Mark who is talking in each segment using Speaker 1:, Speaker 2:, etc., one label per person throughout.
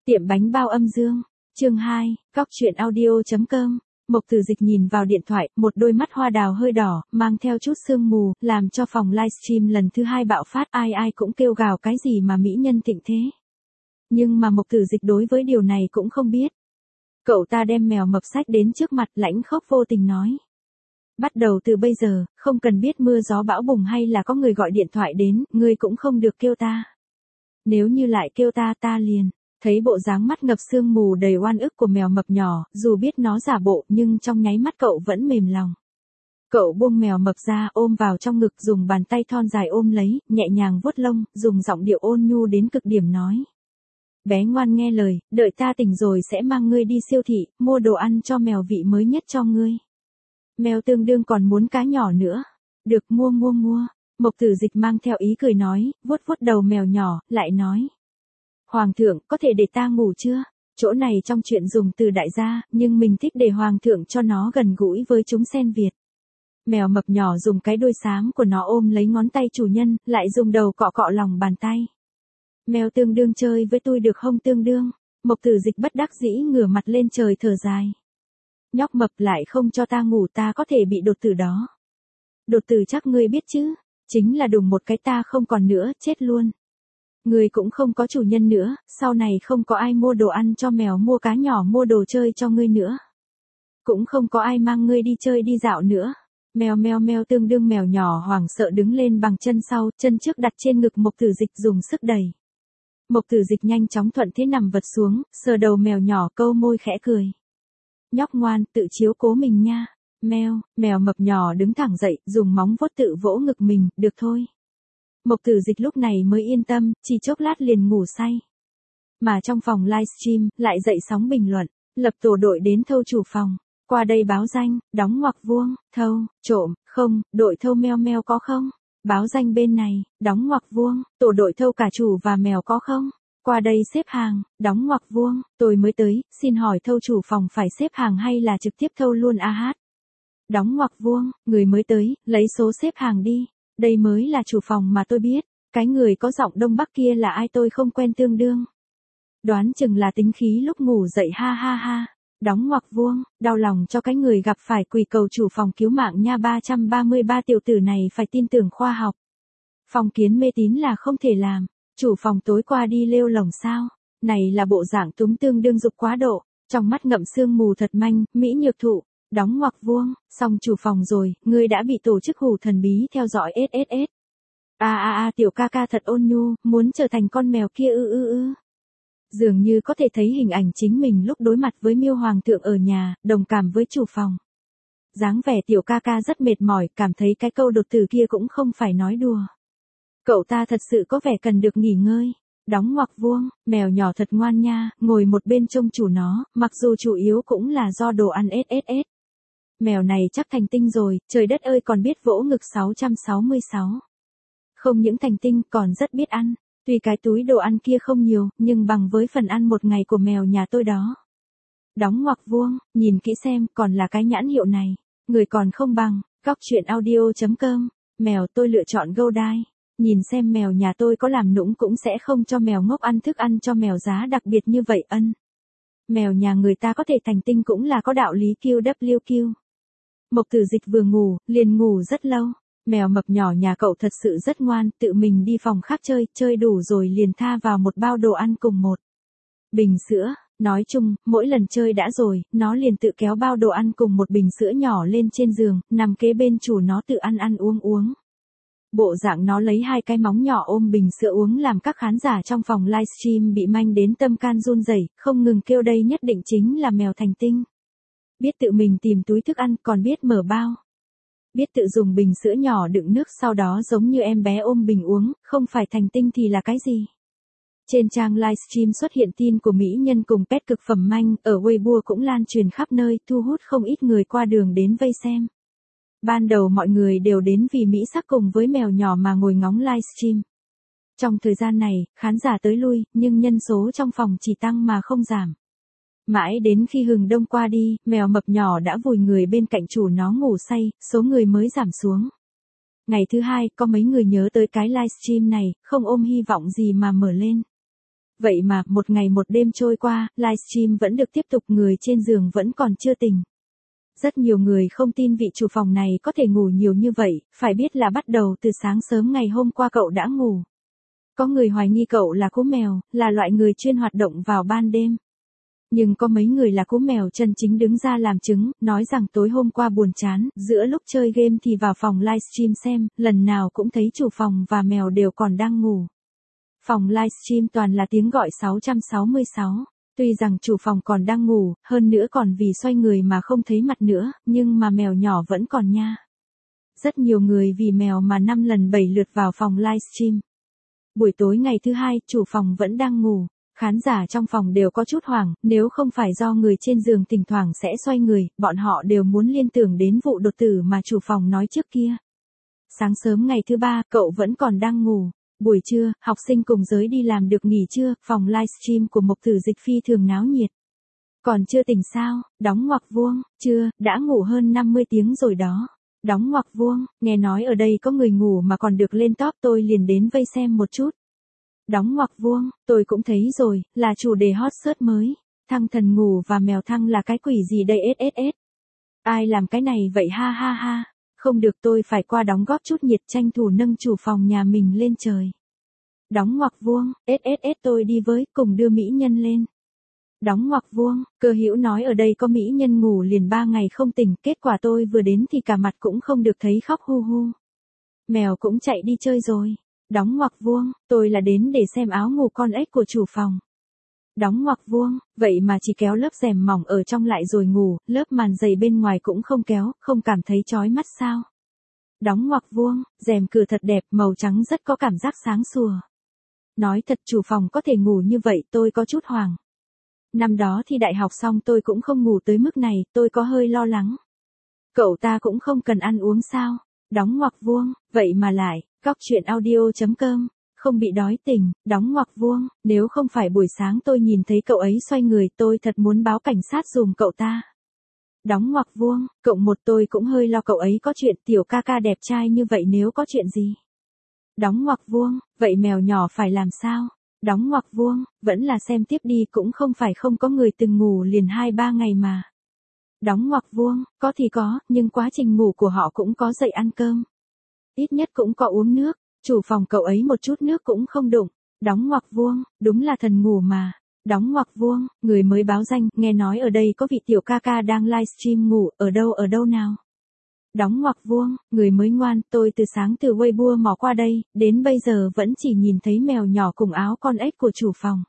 Speaker 1: Tiệm bánh bao âm dương, chương 2, góc truyện audio.com. Mộc Tử Dịch nhìn vào điện thoại, một đôi mắt hoa đào hơi đỏ, mang theo chút sương mù, làm cho phòng livestream lần thứ 2 bạo phát, ai cũng kêu gào cái gì mà mỹ nhân thịnh thế. Nhưng mà Mộc Tử Dịch đối với điều này cũng không biết. Cậu ta đem mèo mập sách đến trước mặt, lãnh khốc vô tình nói. Bắt đầu từ bây giờ, không cần biết mưa gió bão bùng hay là có người gọi điện thoại đến, ngươi cũng không được kêu ta. Nếu như lại kêu ta liền. Thấy bộ dáng mắt ngập sương mù đầy oan ức của mèo mập nhỏ, dù biết nó giả bộ nhưng trong nháy mắt cậu vẫn mềm lòng. Cậu buông mèo mập ra, ôm vào trong ngực, dùng bàn tay thon dài ôm lấy, nhẹ nhàng vuốt lông, dùng giọng điệu ôn nhu đến cực điểm nói. Bé ngoan nghe lời, đợi ta tỉnh rồi sẽ mang ngươi đi siêu thị, mua đồ ăn cho mèo vị mới nhất cho ngươi. Mèo tương đương còn muốn cá nhỏ nữa. Được, mua. Mộc Tử Dịch mang theo ý cười nói, vuốt đầu mèo nhỏ, lại nói. Hoàng thượng, có thể để ta ngủ chưa? Chỗ này trong chuyện dùng từ đại gia, nhưng mình thích để hoàng thượng cho nó gần gũi với chúng sen Việt. Mèo mập nhỏ dùng cái đuôi xám của nó ôm lấy ngón tay chủ nhân, lại dùng đầu cọ cọ lòng bàn tay. Mèo tương đương chơi với tôi được không tương đương? Mộc Tử Dịch bất đắc dĩ ngửa mặt lên trời thở dài. Nhóc mập lại không cho ta ngủ, ta có thể bị đột tử đó. Đột tử chắc ngươi biết chứ, chính là đùng một cái ta không còn nữa, chết luôn. Người cũng không có chủ nhân nữa, sau này không có ai mua đồ ăn cho mèo, mua cá nhỏ, mua đồ chơi cho ngươi nữa. Cũng không có ai mang ngươi đi chơi đi dạo nữa. Mèo tương đương mèo nhỏ hoảng sợ đứng lên bằng chân sau, chân trước đặt trên ngực Mộc Tử Dịch dùng sức đẩy. Mộc Tử Dịch nhanh chóng thuận thế nằm vật xuống, sờ đầu mèo nhỏ câu môi khẽ cười. Nhóc ngoan, tự chiếu cố mình nha. Mèo mập nhỏ đứng thẳng dậy, dùng móng vuốt tự vỗ ngực mình, được thôi. Mộc Tử Dịch lúc này mới yên tâm, chỉ chốc lát liền ngủ say. Mà trong phòng livestream, lại dậy sóng bình luận, lập tổ đội đến thâu chủ phòng. Qua đây báo danh, đóng ngoặc vuông, thâu, trộm, không, đội thâu meo có không? Báo danh bên này, đóng ngoặc vuông, tổ đội thâu cả chủ và mèo có không? Qua đây xếp hàng, đóng ngoặc vuông, tôi mới tới, xin hỏi thâu chủ phòng phải xếp hàng hay là trực tiếp thâu luôn hát? Đóng ngoặc vuông, người mới tới, lấy số xếp hàng đi. Đây mới là chủ phòng mà tôi biết, cái người có giọng Đông Bắc kia là ai tôi không quen tương đương. Đoán chừng là tính khí lúc ngủ dậy ha. Đóng ngoặc vuông, đau lòng cho cái người gặp phải quỳ cầu chủ phòng cứu mạng nha. 333 tiểu tử này phải tin tưởng khoa học. Phong kiến mê tín là không thể làm. Chủ phòng tối qua đi lêu lồng sao? Này là bộ dạng túng tương đương dục quá độ, trong mắt ngậm sương mù thật manh, mỹ nhược thụ. Đóng ngoặc vuông, xong chủ phòng rồi, ngươi đã bị tổ chức hủ thần bí theo dõi SSS. Tiểu ca ca thật ôn nhu, muốn trở thành con mèo kia ư. Dường như có thể thấy hình ảnh chính mình lúc đối mặt với Miêu Hoàng thượng ở nhà, đồng cảm với chủ phòng. Dáng vẻ tiểu ca ca rất mệt mỏi, cảm thấy cái câu đột tử kia cũng không phải nói đùa. Cậu ta thật sự có vẻ cần được nghỉ ngơi. Đóng ngoặc vuông, mèo nhỏ thật ngoan nha, ngồi một bên trông chủ nó, mặc dù chủ yếu cũng là do đồ ăn SSS. Mèo này chắc thành tinh rồi, trời đất ơi còn biết vỗ ngực 666. Không những thành tinh còn rất biết ăn, tuy cái túi đồ ăn kia không nhiều, nhưng bằng với phần ăn một ngày của mèo nhà tôi đó. Đóng ngoặc vuông, nhìn kỹ xem, còn là cái nhãn hiệu này, người còn không bằng, góc truyện audio.com, mèo tôi lựa chọn Goldie. Nhìn xem mèo nhà tôi có làm nũng cũng sẽ không cho mèo ngốc ăn thức ăn cho mèo giá đặc biệt như vậy ân. Mèo nhà người ta có thể thành tinh cũng là có đạo lý QWQ. Mộc Tử Dịch vừa ngủ, liền ngủ rất lâu. Mèo mập nhỏ nhà cậu thật sự rất ngoan, tự mình đi phòng khác chơi đủ rồi liền tha vào một bao đồ ăn cùng một bình sữa. Nói chung, mỗi lần chơi đã rồi, nó liền tự kéo bao đồ ăn cùng một bình sữa nhỏ lên trên giường, nằm kế bên chủ nó tự ăn uống. Bộ dạng nó lấy hai cái móng nhỏ ôm bình sữa uống làm các khán giả trong phòng livestream bị manh đến tâm can run rẩy, không ngừng kêu đây nhất định chính là mèo thành tinh. Biết tự mình tìm túi thức ăn, còn biết mở bao. Biết tự dùng bình sữa nhỏ đựng nước, sau đó giống như em bé ôm bình uống, không phải thành tinh thì là cái gì? Trên trang livestream xuất hiện tin của mỹ nhân cùng pet cực phẩm manh, ở Weibo cũng lan truyền khắp nơi, thu hút không ít người qua đường đến vây xem. Ban đầu mọi người đều đến vì mỹ sắc cùng với mèo nhỏ mà ngồi ngóng livestream. Trong thời gian này, khán giả tới lui, nhưng nhân số trong phòng chỉ tăng mà không giảm. Mãi đến khi hừng đông qua đi, mèo mập nhỏ đã vùi người bên cạnh chủ nó ngủ say, số người mới giảm xuống. Ngày thứ hai, có mấy người nhớ tới cái livestream này, không ôm hy vọng gì mà mở lên. Vậy mà, một ngày một đêm trôi qua, livestream vẫn được tiếp tục, người trên giường vẫn còn chưa tỉnh. Rất nhiều người không tin vị chủ phòng này có thể ngủ nhiều như vậy, phải biết là bắt đầu từ sáng sớm ngày hôm qua cậu đã ngủ. Có người hoài nghi cậu là cú mèo, là loại người chuyên hoạt động vào ban đêm. Nhưng có mấy người là cú mèo chân chính đứng ra làm chứng, nói rằng tối hôm qua buồn chán, giữa lúc chơi game thì vào phòng livestream xem, lần nào cũng thấy chủ phòng và mèo đều còn đang ngủ. Phòng livestream toàn là tiếng gọi 666. Tuy rằng chủ phòng còn đang ngủ, hơn nữa còn vì xoay người mà không thấy mặt nữa, nhưng mà mèo nhỏ vẫn còn nha. Rất nhiều người vì mèo mà 5 lần 7 lượt vào phòng livestream. Buổi tối ngày thứ hai, chủ phòng vẫn đang ngủ. Khán giả trong phòng đều có chút hoảng, nếu không phải do người trên giường thỉnh thoảng sẽ xoay người, bọn họ đều muốn liên tưởng đến vụ đột tử mà chủ phòng nói trước kia. Sáng sớm ngày thứ ba, cậu vẫn còn đang ngủ. Buổi trưa, học sinh cùng giới đi làm được nghỉ trưa, phòng livestream của Mộc Tử Dịch phi thường náo nhiệt. Còn chưa tỉnh sao, đóng ngoặc vuông, chưa, đã ngủ hơn 50 tiếng rồi đó. Đóng ngoặc vuông, nghe nói ở đây có người ngủ mà còn được lên top, tôi liền đến vây xem một chút. Đóng ngoặc vuông, tôi cũng thấy rồi, là chủ đề hot search mới. Thăng thần ngủ và mèo thăng là cái quỷ gì đây SSS. Ai làm cái này vậy ha ha ha. Không được, tôi phải qua đóng góp chút nhiệt, tranh thủ nâng chủ phòng nhà mình lên trời. Đóng ngoặc vuông, SSS tôi đi với, cùng đưa mỹ nhân lên. Đóng ngoặc vuông, Cơ Hữu nói ở đây có mỹ nhân ngủ liền 3 ngày không tỉnh, kết quả tôi vừa đến thì cả mặt cũng không được thấy, khóc hu hu. Mèo cũng chạy đi chơi rồi. Đóng ngoặc vuông, tôi là đến để xem áo ngủ con ếch của chủ phòng. Đóng ngoặc vuông, vậy mà chỉ kéo lớp rèm mỏng ở trong lại rồi ngủ, lớp màn dày bên ngoài cũng không kéo, không cảm thấy chói mắt sao? Đóng ngoặc vuông, rèm cửa thật đẹp, màu trắng rất có cảm giác sáng sủa. Nói thật, chủ phòng có thể ngủ như vậy, tôi có chút hoảng. Năm đó thi đại học xong tôi cũng không ngủ tới mức này, tôi có hơi lo lắng. Cậu ta cũng không cần ăn uống sao? Đóng ngoặc vuông, vậy mà lại, góc chuyện audio.com, không bị đói tỉnh, đóng ngoặc vuông, nếu không phải buổi sáng tôi nhìn thấy cậu ấy xoay người, tôi thật muốn báo cảnh sát giùm cậu ta. Đóng ngoặc vuông, cộng một, tôi cũng hơi lo cậu ấy có chuyện, tiểu ca ca đẹp trai như vậy nếu có chuyện gì. Đóng ngoặc vuông, vậy mèo nhỏ phải làm sao? Đóng ngoặc vuông, vẫn là xem tiếp đi, cũng không phải không có người từng ngủ liền 2-3 ngày mà. Đóng ngoặc vuông, có thì có, nhưng quá trình ngủ của họ cũng có dậy ăn cơm. Ít nhất cũng có uống nước, chủ phòng cậu ấy một chút nước cũng không đụng. Đóng ngoặc vuông, đúng là thần ngủ mà. Đóng ngoặc vuông, người mới báo danh, nghe nói ở đây có vị tiểu ca ca đang livestream ngủ, ở đâu nào. Đóng ngoặc vuông, người mới ngoan, tôi từ sáng từ Weibo mò qua đây, đến bây giờ vẫn chỉ nhìn thấy mèo nhỏ cùng áo con ếch của chủ phòng.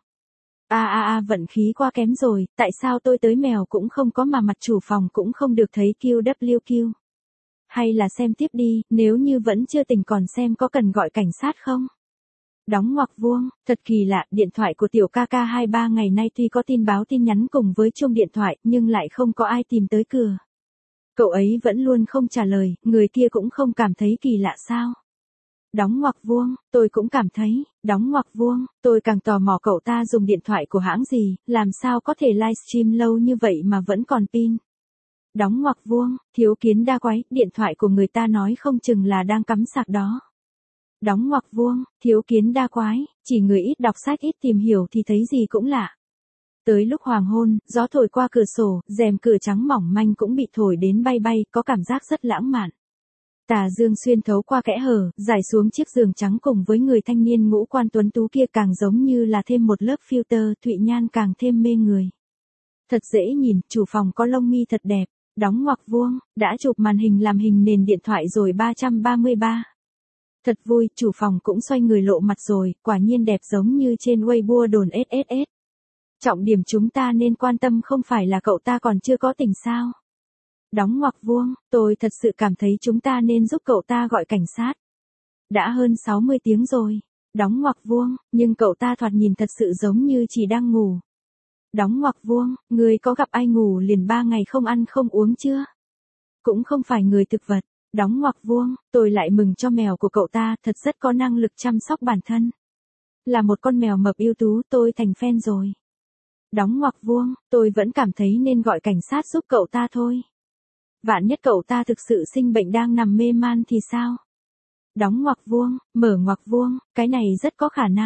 Speaker 1: Vận khí quá kém rồi, tại sao tôi tới mèo cũng không có mà mặt chủ phòng cũng không được thấy QWQ. Hay là xem tiếp đi, nếu như vẫn chưa tỉnh còn xem có cần gọi cảnh sát không? Đóng ngoặc vuông, thật kỳ lạ, điện thoại của tiểu ca ca 2-3 ngày nay tuy có tin báo tin nhắn cùng với chuông điện thoại, nhưng lại không có ai tìm tới cửa. Cậu ấy vẫn luôn không trả lời, người kia cũng không cảm thấy kỳ lạ sao? Đóng ngoặc vuông, tôi cũng cảm thấy, đóng ngoặc vuông, tôi càng tò mò cậu ta dùng điện thoại của hãng gì, làm sao có thể livestream lâu như vậy mà vẫn còn pin. Đóng ngoặc vuông, thiếu kiến đa quái, điện thoại của người ta nói không chừng là đang cắm sạc đó. Đóng ngoặc vuông, thiếu kiến đa quái, chỉ người ít đọc sách ít tìm hiểu thì thấy gì cũng lạ. Tới lúc hoàng hôn, gió thổi qua cửa sổ, rèm cửa trắng mỏng manh cũng bị thổi đến bay bay, có cảm giác rất lãng mạn. Tà dương xuyên thấu qua kẽ hở, rải xuống chiếc giường trắng cùng với người thanh niên ngũ quan tuấn tú kia càng giống như là thêm một lớp filter, Thụy Nhan càng thêm mê người. Thật dễ nhìn, chủ phòng có lông mi thật đẹp. Đóng ngoặc vuông, đã chụp màn hình làm hình nền điện thoại rồi 333. Thật vui, chủ phòng cũng xoay người lộ mặt rồi, quả nhiên đẹp giống như trên Weibo đồn SSS. Trọng điểm chúng ta nên quan tâm không phải là cậu ta còn chưa có tỉnh sao. Đóng ngoặc vuông, tôi thật sự cảm thấy chúng ta nên giúp cậu ta gọi cảnh sát. Đã hơn 60 tiếng rồi. Đóng ngoặc vuông, nhưng cậu ta thoạt nhìn thật sự giống như chỉ đang ngủ. Đóng ngoặc vuông, người có gặp ai ngủ liền 3 ngày không ăn không uống chưa? Cũng không phải người thực vật. Đóng ngoặc vuông, tôi lại mừng cho mèo của cậu ta, thật rất có năng lực chăm sóc bản thân. Là một con mèo mập ưu tú, tôi thành fan rồi. Đóng ngoặc vuông, tôi vẫn cảm thấy nên gọi cảnh sát giúp cậu ta thôi. Vạn nhất cậu ta thực sự sinh bệnh đang nằm mê man thì sao? Đóng ngoặc vuông, mở ngoặc vuông, cái này rất có khả năng.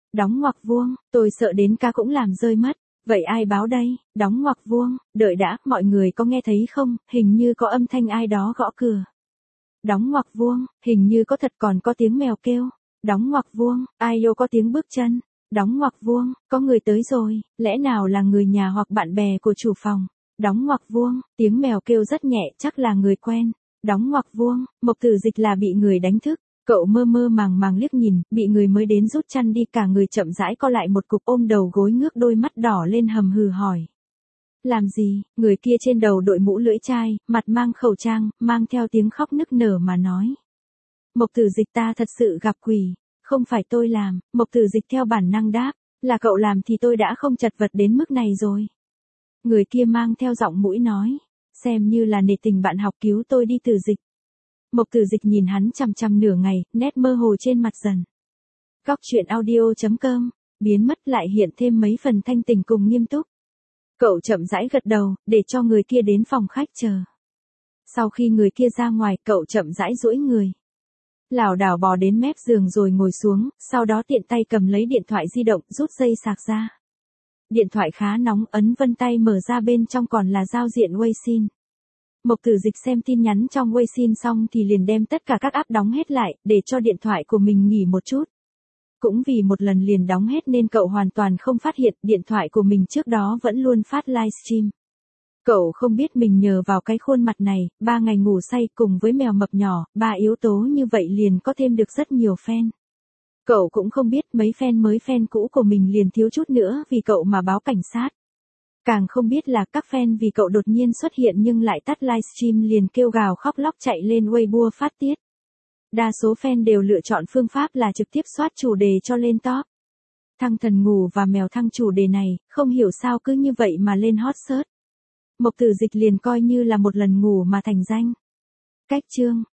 Speaker 1: Đóng ngoặc vuông, tôi sợ đến ca cũng làm rơi mất. Vậy ai báo đây? Đóng ngoặc vuông, đợi đã, mọi người có nghe thấy không? Hình như có âm thanh ai đó gõ cửa. Đóng ngoặc vuông, hình như có thật, còn có tiếng mèo kêu. Đóng ngoặc vuông, ai yêu có tiếng bước chân. Đóng ngoặc vuông, có người tới rồi, lẽ nào là người nhà hoặc bạn bè của chủ phòng. Đóng ngoặc vuông, tiếng mèo kêu rất nhẹ, chắc là người quen. Đóng ngoặc vuông, Mộc Tử Dịch là bị người đánh thức. Cậu mơ mơ màng màng liếc nhìn, bị người mới đến rút chăn đi, cả người chậm rãi co lại một cục, ôm đầu gối ngước đôi mắt đỏ lên hầm hừ hỏi. Làm gì? Người kia trên đầu đội mũ lưỡi chai, mặt mang khẩu trang, mang theo tiếng khóc nức nở mà nói. Mộc Tử Dịch, ta thật sự gặp quỷ. Không phải tôi làm. Mộc Tử Dịch theo bản năng đáp. Là cậu làm thì tôi đã không chật vật đến mức này rồi. Người kia mang theo giọng mũi nói. Xem như là nể tình bạn học cứu tôi đi, Tử Dịch. Mộc Tử Dịch nhìn hắn chằm chằm nửa ngày, nét mơ hồ trên mặt dần. Góc truyện audio.com, biến mất lại hiện thêm mấy phần thanh tình cùng nghiêm túc. Cậu chậm rãi gật đầu, để cho người kia đến phòng khách chờ. Sau khi người kia ra ngoài, cậu chậm rãi duỗi người. Lảo đảo bò đến mép giường rồi ngồi xuống, sau đó tiện tay cầm lấy điện thoại di động, rút dây sạc ra. Điện thoại khá nóng, ấn vân tay mở ra, bên trong còn là giao diện Weixin. Mộc Tử Dịch xem tin nhắn trong Weixin xong thì liền đem tất cả các app đóng hết lại, để cho điện thoại của mình nghỉ một chút. Cũng vì một lần liền đóng hết nên cậu hoàn toàn không phát hiện điện thoại của mình trước đó vẫn luôn phát livestream. Cậu không biết mình nhờ vào cái khuôn mặt này, 3 ngày ngủ say cùng với mèo mập nhỏ, 3 yếu tố như vậy liền có thêm được rất nhiều fan. Cậu cũng không biết mấy fan mới fan cũ của mình liền thiếu chút nữa vì cậu mà báo cảnh sát. Càng không biết là các fan vì cậu đột nhiên xuất hiện nhưng lại tắt livestream liền kêu gào khóc lóc chạy lên Weibo phát tiết. Đa số fan đều lựa chọn phương pháp là trực tiếp soát chủ đề cho lên top. Thăng thần ngủ và mèo thăng chủ đề này, không hiểu sao cứ như vậy mà lên hot search. Mộc Tử Dịch liền coi như là một lần ngủ mà thành danh. Cách chương